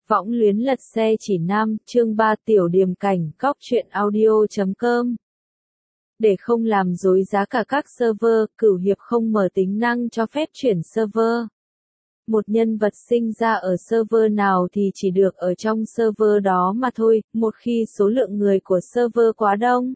Võng luyến lật xe chỉ nam, chương 3 tiểu điểm cảnh, góc truyện audio.com. Để không làm rối giá cả các server, Cửu Hiệp không mở tính năng cho phép chuyển server. Một nhân vật sinh ra ở server nào thì chỉ được ở trong server đó mà thôi, một khi số lượng người của server quá đông.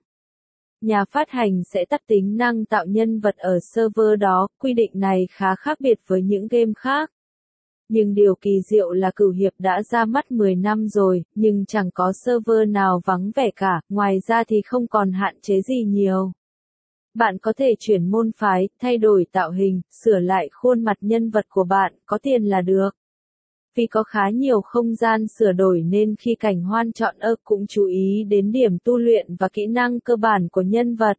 Nhà phát hành sẽ tắt tính năng tạo nhân vật ở server đó, quy định này khá khác biệt với những game khác. Nhưng điều kỳ diệu là Cửu Hiệp đã ra mắt 10 năm rồi, nhưng chẳng có server nào vắng vẻ cả, ngoài ra thì không còn hạn chế gì nhiều. Bạn có thể chuyển môn phái, thay đổi tạo hình, sửa lại khuôn mặt nhân vật của bạn, có tiền là được. Vì có khá nhiều không gian sửa đổi nên khi Cảnh Hoan chọn cũng chú ý đến điểm tu luyện và kỹ năng cơ bản của nhân vật.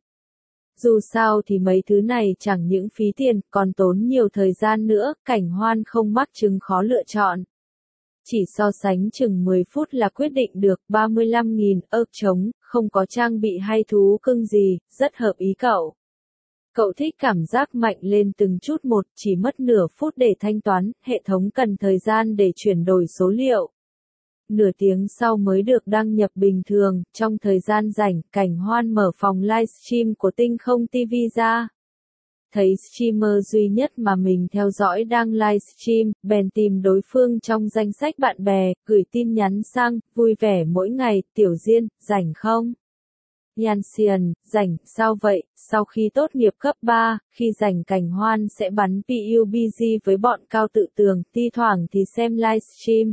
Dù sao thì mấy thứ này chẳng những phí tiền, còn tốn nhiều thời gian nữa, Cảnh Hoan không mắc chứng khó lựa chọn. Chỉ so sánh chừng 10 phút là quyết định được 35.000 trống, không có trang bị hay thú cưng gì, rất hợp ý cậu. Cậu thích cảm giác mạnh lên từng chút một, chỉ mất nửa phút để thanh toán, hệ thống cần thời gian để chuyển đổi số liệu. Nửa tiếng sau mới được đăng nhập bình thường, trong thời gian rảnh, Cảnh Hoan mở phòng livestream của Tinh Không TV ra. Thấy streamer duy nhất mà mình theo dõi đang livestream, bèn tìm đối phương trong danh sách bạn bè, gửi tin nhắn sang, vui vẻ mỗi ngày, Tiểu Diên, rảnh không? Yanxian, rảnh, sao vậy? Sau khi tốt nghiệp cấp 3, khi rảnh Cảnh Hoan sẽ bắn PUBG với bọn Cao Tự Tường, thi thoảng thì xem livestream.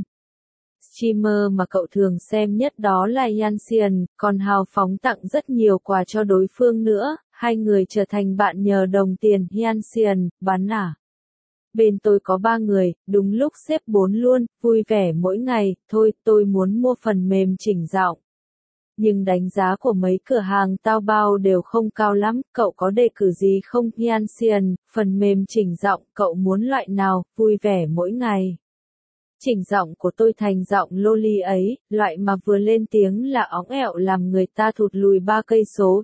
Streamer mà cậu thường xem nhất đó là Yanxian, còn hào phóng tặng rất nhiều quà cho đối phương nữa, hai người trở thành bạn nhờ đồng tiền. Yanxian, bắn à? Bên tôi có 3 người, đúng lúc xếp 4 luôn, vui vẻ mỗi ngày, thôi tôi muốn mua phần mềm chỉnh giọng. Nhưng đánh giá của mấy cửa hàng Taobao đều không cao lắm, cậu có đề cử gì không? Yanxian, phần mềm chỉnh giọng, cậu muốn loại nào? Vui vẻ mỗi ngày. Chỉnh giọng của tôi thành giọng loli ấy, loại mà vừa lên tiếng là óng ẹo làm người ta thụt lùi 3 cây số.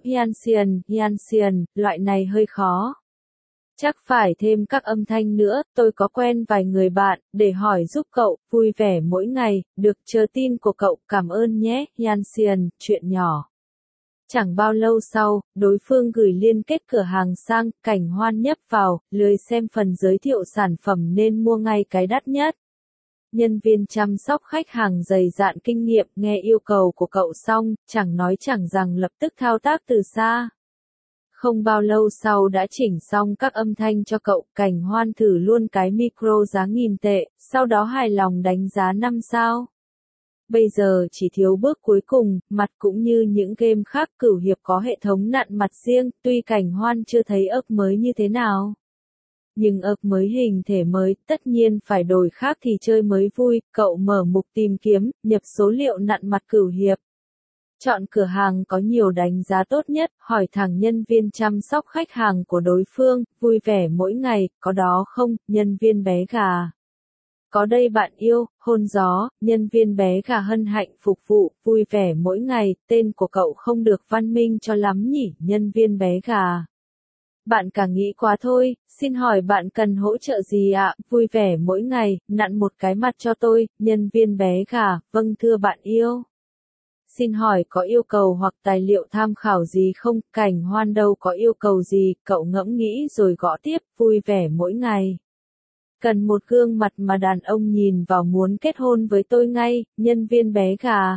Yanxian, loại này hơi khó. Chắc phải thêm các âm thanh nữa, tôi có quen vài người bạn, để hỏi giúp cậu, vui vẻ mỗi ngày, được chờ tin của cậu, cảm ơn nhé. Yanxian, chuyện nhỏ. Chẳng bao lâu sau, đối phương gửi liên kết cửa hàng sang, Cảnh Hoan nhấp vào, lười xem phần giới thiệu sản phẩm nên mua ngay cái đắt nhất. Nhân viên chăm sóc khách hàng dày dạn kinh nghiệm nghe yêu cầu của cậu xong, chẳng nói chẳng rằng lập tức thao tác từ xa. Không bao lâu sau đã chỉnh xong các âm thanh cho cậu, Cảnh Hoan thử luôn cái micro giá 1.000 tệ, sau đó hài lòng đánh giá 5 sao. Bây giờ chỉ thiếu bước cuối cùng, mặt cũng như những game khác. Cửu Hiệp có hệ thống nặn mặt riêng, tuy Cảnh Hoan chưa thấy mới như thế nào. Nhưng mới hình thể mới, tất nhiên phải đổi khác thì chơi mới vui. Cậu mở mục tìm kiếm, nhập số liệu nặn mặt Cửu Hiệp. Chọn cửa hàng có nhiều đánh giá tốt nhất, hỏi thẳng nhân viên chăm sóc khách hàng của đối phương, vui vẻ mỗi ngày, có đó không? Nhân viên bé gà. Có đây bạn yêu, hôn gió, nhân viên bé gà hân hạnh phục vụ, vui vẻ mỗi ngày, tên của cậu không được văn minh cho lắm nhỉ, nhân viên bé gà. Bạn cả nghĩ quá thôi, xin hỏi bạn cần hỗ trợ gì ạ? Vui vẻ mỗi ngày, nặn một cái mặt cho tôi, nhân viên bé gà, vâng thưa bạn yêu. Xin hỏi có yêu cầu hoặc tài liệu tham khảo gì không? Cảnh Hoan đâu có yêu cầu gì, cậu ngẫm nghĩ rồi gõ tiếp, vui vẻ mỗi ngày. Cần một gương mặt mà đàn ông nhìn vào muốn kết hôn với tôi ngay, nhân viên bé gà.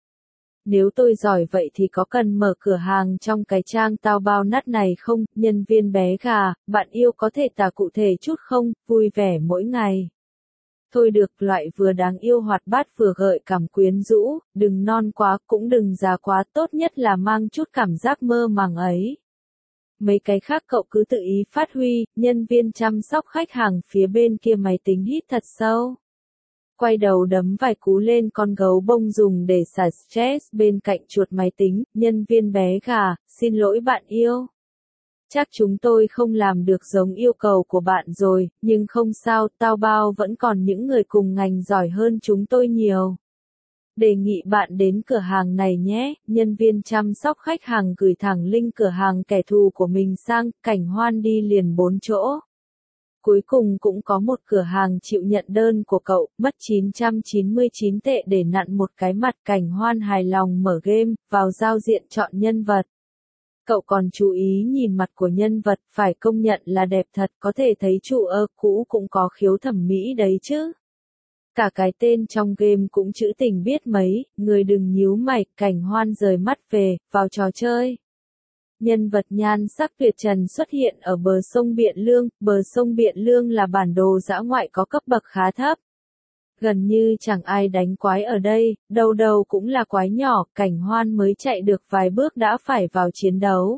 Nếu tôi giỏi vậy thì có cần mở cửa hàng trong cái trang Taobao nát này không? Nhân viên bé gà, bạn yêu có thể tả cụ thể chút không? Vui vẻ mỗi ngày. Thôi được, loại vừa đáng yêu hoạt bát vừa gợi cảm quyến rũ, đừng non quá cũng đừng già quá, tốt nhất là mang chút cảm giác mơ màng ấy. Mấy cái khác cậu cứ tự ý phát huy. Nhân viên chăm sóc khách hàng phía bên kia máy tính hít thật sâu. Quay đầu đấm vài cú lên con gấu bông dùng để xả stress bên cạnh chuột máy tính. Nhân viên bé gà, xin lỗi bạn yêu. Chắc chúng tôi không làm được giống yêu cầu của bạn rồi, nhưng không sao, Taobao vẫn còn những người cùng ngành giỏi hơn chúng tôi nhiều. Đề nghị bạn đến cửa hàng này nhé. Nhân viên chăm sóc khách hàng gửi thẳng link cửa hàng kẻ thù của mình sang, Cảnh Hoan đi liền 4 chỗ. cuối cùng cũng có một cửa hàng chịu nhận đơn của cậu, mất 999 tệ để nặn một cái mặt. Cảnh Hoan hài lòng mở game, vào giao diện chọn nhân vật. Cậu còn chú ý nhìn mặt của nhân vật, phải công nhận là đẹp thật, có thể thấy chủ cũ cũng có khiếu thẩm mỹ đấy chứ. Cả cái tên trong game cũng trữ tình biết mấy, người đừng nhíu mày. Cảnh Hoan rời mắt về, vào trò chơi. Nhân vật nhan sắc tuyệt trần xuất hiện ở bờ sông Biện Lương. Bờ sông Biện Lương là bản đồ dã ngoại có cấp bậc khá thấp. Gần như chẳng ai đánh quái ở đây, đầu đầu cũng là quái nhỏ. Cảnh Hoan mới chạy được vài bước đã phải vào chiến đấu.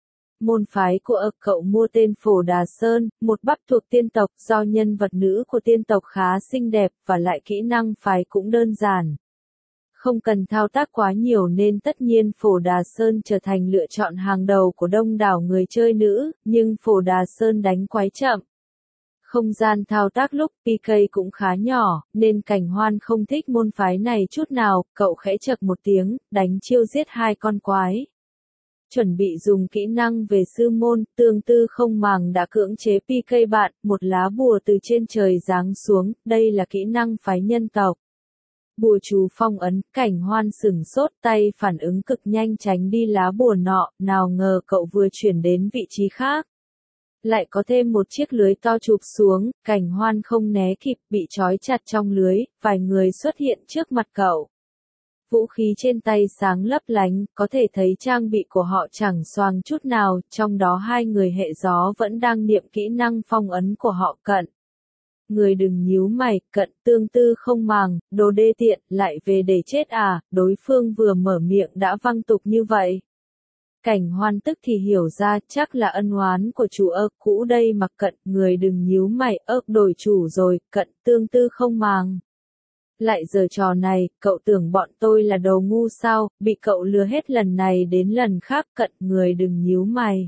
Môn phái của cậu mua tên Phổ Đà Sơn, một bắp thuộc tiên tộc, do nhân vật nữ của tiên tộc khá xinh đẹp và lại kỹ năng phái cũng đơn giản. Không cần thao tác quá nhiều nên tất nhiên Phổ Đà Sơn trở thành lựa chọn hàng đầu của đông đảo người chơi nữ, nhưng Phổ Đà Sơn đánh quái chậm. Không gian thao tác lúc PK cũng khá nhỏ, nên Cảnh Hoan không thích môn phái này chút nào. Cậu khẽ chậc một tiếng, đánh chiêu giết hai con quái. Chuẩn bị dùng kỹ năng về sư môn, Tương Tư không màng đã cưỡng chế PK bạn, một lá bùa từ trên trời giáng xuống, đây là kỹ năng phái nhân tộc. Bùa chú phong ấn. Cảnh Hoan sửng sốt, tay phản ứng cực nhanh tránh đi lá bùa nọ, nào ngờ cậu vừa chuyển đến vị trí khác. Lại có thêm một chiếc lưới to chụp xuống, Cảnh Hoan không né kịp, bị trói chặt trong lưới, vài người xuất hiện trước mặt cậu. Vũ khí trên tay sáng lấp lánh, có thể thấy trang bị của họ chẳng xoàng chút nào, trong đó hai người hệ gió vẫn đang niệm kỹ năng phong ấn của họ. Cận. Người đừng nhíu mày, Cận. Tương Tư không màng, đồ đê tiện, lại về để chết à, đối phương vừa mở miệng đã văng tục như vậy. Cảnh Hoan tức thì hiểu ra, chắc là ân oán của chủ cũ đây mà. Cận. Người đừng nhíu mày, đổi chủ rồi. Cận. Tương Tư không màng. Lại giở trò này, cậu tưởng bọn tôi là đồ ngu sao, bị cậu lừa hết lần này đến lần khác. Cận. Người đừng nhíu mày.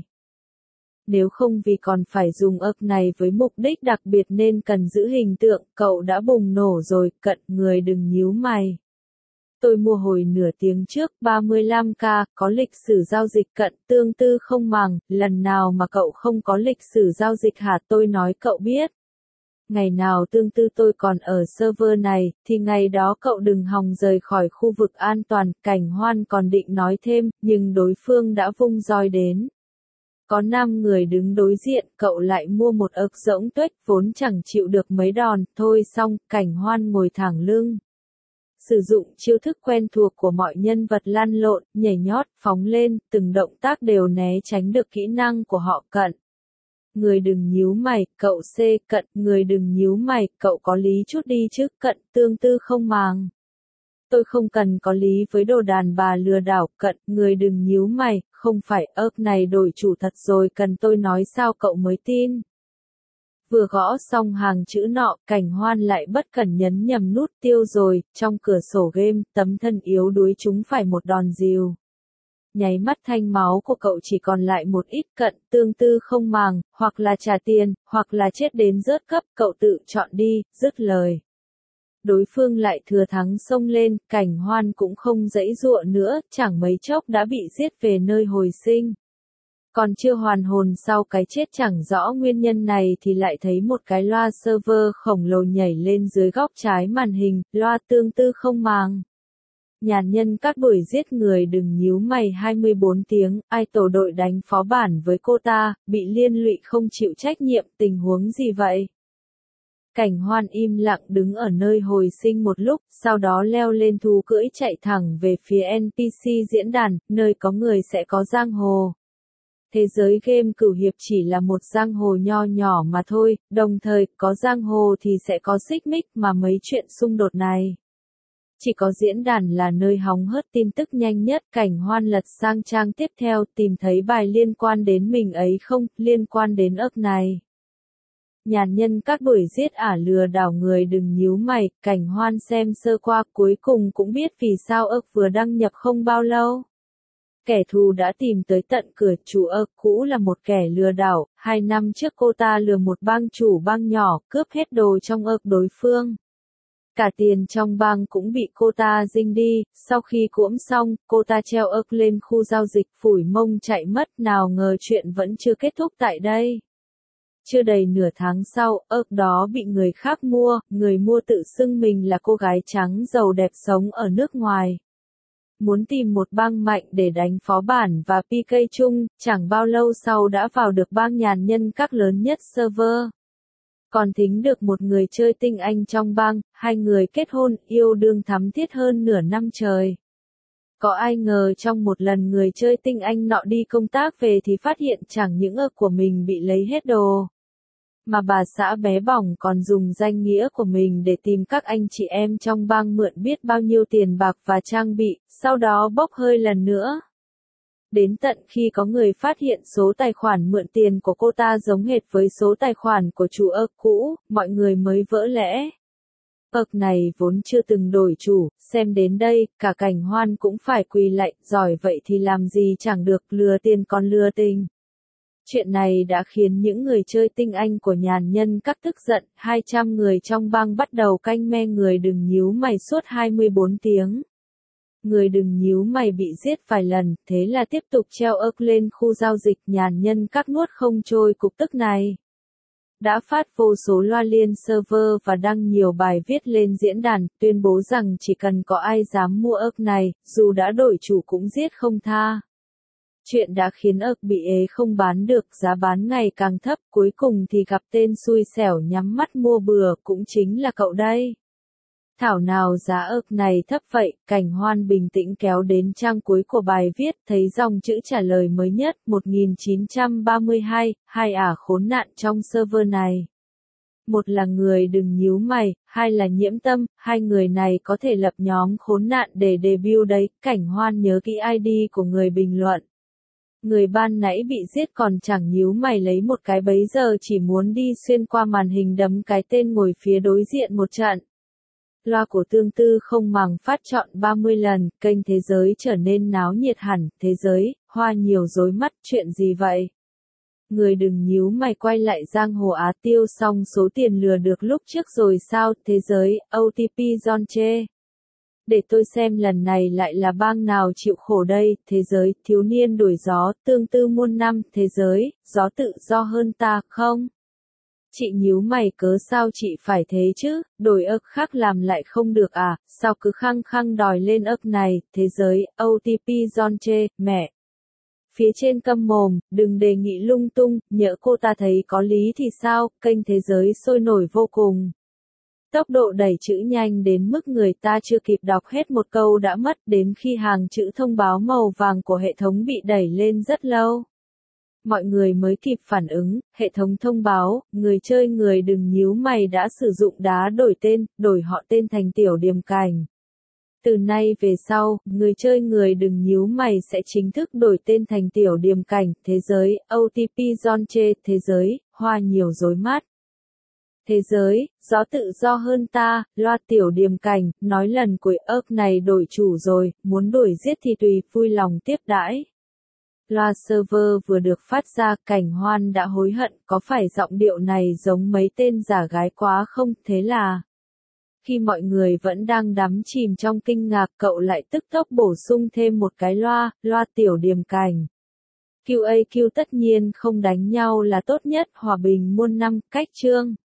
Nếu không vì còn phải dùng này với mục đích đặc biệt nên cần giữ hình tượng, cậu đã bùng nổ rồi. Cận. Người đừng nhíu mày. Tôi mua hồi nửa tiếng trước, 35k, có lịch sử giao dịch. Cận. Tương Tư không màng, lần nào mà cậu không có lịch sử giao dịch hả? Tôi nói cậu biết. Ngày nào Tương Tư tôi còn ở server này, thì ngày đó cậu đừng hòng rời khỏi khu vực an toàn. Cảnh Hoan còn định nói thêm, nhưng đối phương đã vung roi đến. Có 5 người đứng đối diện, cậu lại mua một rỗng tuếch vốn chẳng chịu được mấy đòn. Thôi xong, Cảnh Hoan ngồi thẳng lưng. Sử dụng chiêu thức quen thuộc của mọi nhân vật lăn lộn, nhảy nhót, phóng lên, từng động tác đều né tránh được kỹ năng của họ. Cận. Người đừng nhíu mày, cậu C. Cận. Người đừng nhíu mày, cậu có lý chút đi chứ. Cận. Tương Tư không màng. Tôi không cần có lý với đồ đàn bà lừa đảo. Cận. Người đừng nhíu mày, không phải này đổi chủ thật rồi, cần tôi nói sao cậu mới tin. Vừa gõ xong hàng chữ nọ, Cảnh Hoan lại bất cẩn nhấn nhầm nút tiêu rồi, trong cửa sổ game, tấm thân yếu đuối chúng phải một đòn dìu. Nháy mắt thanh máu của cậu chỉ còn lại một ít. Cận. Tương Tư không màng, hoặc là trả tiền, hoặc là chết đến rớt cấp, cậu tự chọn đi. Dứt lời. Đối phương lại thừa thắng xông lên, Cảnh Hoan cũng không giãy giụa nữa, chẳng mấy chốc đã bị giết về nơi hồi sinh. Còn chưa hoàn hồn sau cái chết chẳng rõ nguyên nhân này thì lại thấy một cái loa server khổng lồ nhảy lên dưới góc trái màn hình, loa Tương Tư không màng. Nhàn nhân các đuổi giết người đừng nhíu mày 24 tiếng, ai tổ đội đánh phó bản với cô ta, bị liên lụy không chịu trách nhiệm, tình huống gì vậy? Cảnh Hoan im lặng đứng ở nơi hồi sinh một lúc, sau đó leo lên thú cưỡi chạy thẳng về phía NPC diễn đàn, nơi có người sẽ có giang hồ. Thế giới game cửu hiệp chỉ là một giang hồ nho nhỏ mà thôi, đồng thời, có giang hồ thì sẽ có xích mích mà mấy chuyện xung đột này. Chỉ có diễn đàn là nơi hóng hớt tin tức nhanh nhất. Cảnh Hoan lật sang trang tiếp theo, tìm thấy bài liên quan đến mình ấy không, liên quan đến này. Nhàn nhân các đuổi giết lừa đảo người đừng nhíu mày, Cảnh Hoan xem sơ qua cuối cùng cũng biết vì sao vừa đăng nhập không bao lâu. Kẻ thù đã tìm tới tận cửa, chủ cũ là một kẻ lừa đảo, 2 năm trước cô ta lừa một bang chủ bang nhỏ, cướp hết đồ trong đối phương. Cả tiền trong bang cũng bị cô ta dinh đi, sau khi cuỗm xong, cô ta treo lên khu giao dịch phủi mông chạy mất, nào ngờ chuyện vẫn chưa kết thúc tại đây. Chưa đầy nửa tháng sau, ớt đó bị người khác mua, người mua tự xưng mình là cô gái trắng giàu đẹp sống ở nước ngoài. Muốn tìm một bang mạnh để đánh phó bản và PK chung, chẳng bao lâu sau đã vào được bang nhàn nhân các lớn nhất server. Còn thính được một người chơi tinh anh trong bang, hai người kết hôn, yêu đương thắm thiết hơn nửa năm trời. Có ai ngờ trong một lần người chơi tinh anh nọ đi công tác về thì phát hiện chẳng những ớt của mình bị lấy hết đồ, mà bà xã bé bỏng còn dùng danh nghĩa của mình để tìm các anh chị em trong bang mượn biết bao nhiêu tiền bạc và trang bị, sau đó bốc hơi lần nữa. Đến tận khi có người phát hiện số tài khoản mượn tiền của cô ta giống hệt với số tài khoản của chủ ớt cũ, mọi người mới vỡ lẽ. Ớt này vốn chưa từng đổi chủ, xem đến đây, cả Cảnh Hoan cũng phải quỳ lạy, giỏi vậy thì làm gì chẳng được, lừa tiền còn lừa tình. Chuyện này đã khiến những người chơi tinh anh của nhàn nhân các tức giận, 200 người trong bang bắt đầu canh me người đừng nhíu mày suốt 24 tiếng. Người đừng nhíu mày bị giết vài lần, thế là tiếp tục treo ớt lên khu giao dịch, nhàn nhân các nuốt không trôi cục tức này. Đã phát vô số loa liên server và đăng nhiều bài viết lên diễn đàn, tuyên bố rằng chỉ cần có ai dám mua ớt này, dù đã đổi chủ cũng giết không tha. Chuyện đã khiến ớt bị ế không bán được, giá bán ngày càng thấp, cuối cùng thì gặp tên xui xẻo nhắm mắt mua bừa, cũng chính là cậu đây. Thảo nào giá ớt này thấp vậy, Cảnh Hoan bình tĩnh kéo đến trang cuối của bài viết, thấy dòng chữ trả lời mới nhất, 1932, hai ả khốn nạn trong server này. Một là người đừng nhíu mày, hai là Nhiễm Tâm, hai người này có thể lập nhóm khốn nạn để debut đấy, Cảnh Hoan nhớ kỹ ID của người bình luận. Người ban nãy bị giết còn chẳng nhíu mày lấy một cái bấy giờ chỉ muốn đi xuyên qua màn hình đấm cái tên ngồi phía đối diện một trận. Loa của Tương Tư không màng phát trọn 30 lần, kênh Thế Giới trở nên náo nhiệt hẳn, Thế Giới, hoa nhiều rối mắt, chuyện gì vậy? Người đừng nhíu mày quay lại giang hồ Á tiêu xong số tiền lừa được lúc trước rồi sao, Thế Giới, OTP John chê. Để tôi xem lần này lại là bang nào chịu khổ đây, Thế Giới, thiếu niên đổi gió, Tương Tư muôn năm, Thế Giới, gió tự do hơn ta, không? Chị nhíu mày cớ sao chị phải thế chứ, đổi ớt khác làm lại không được à, sao cứ khăng khăng đòi lên ớt này, Thế Giới, OTP John chê, mẹ. Phía trên câm mồm, đừng đề nghị lung tung, nhỡ cô ta thấy có lý thì sao, kênh Thế Giới sôi nổi vô cùng. Tốc độ đẩy chữ nhanh đến mức người ta chưa kịp đọc hết một câu đã mất, đến khi hàng chữ thông báo màu vàng của hệ thống bị đẩy lên rất lâu. Mọi người mới kịp phản ứng, hệ thống thông báo, người chơi người đừng nhíu mày đã sử dụng đá đổi tên, đổi họ tên thành Tiểu Điềm Cảnh. Từ nay về sau, người chơi người đừng nhíu mày sẽ chính thức đổi tên thành Tiểu Điềm Cảnh, Thế Giới, OTP John chê, Thế Giới, hoa nhiều rối mắt. Thế Giới, gió tự do hơn ta, loa Tiểu Điềm Cảnh, nói lần cuối ớt này đổi chủ rồi, muốn đuổi giết thì tùy, vui lòng tiếp đãi. Loa server vừa được phát ra, Cảnh Hoan đã hối hận, có phải giọng điệu này giống mấy tên giả gái quá không, thế là... Khi mọi người vẫn đang đắm chìm trong kinh ngạc, cậu lại tức tốc bổ sung thêm một cái loa Tiểu Điềm Cảnh. QAQ tất nhiên không đánh nhau là tốt nhất, hòa bình muôn năm, cách chương.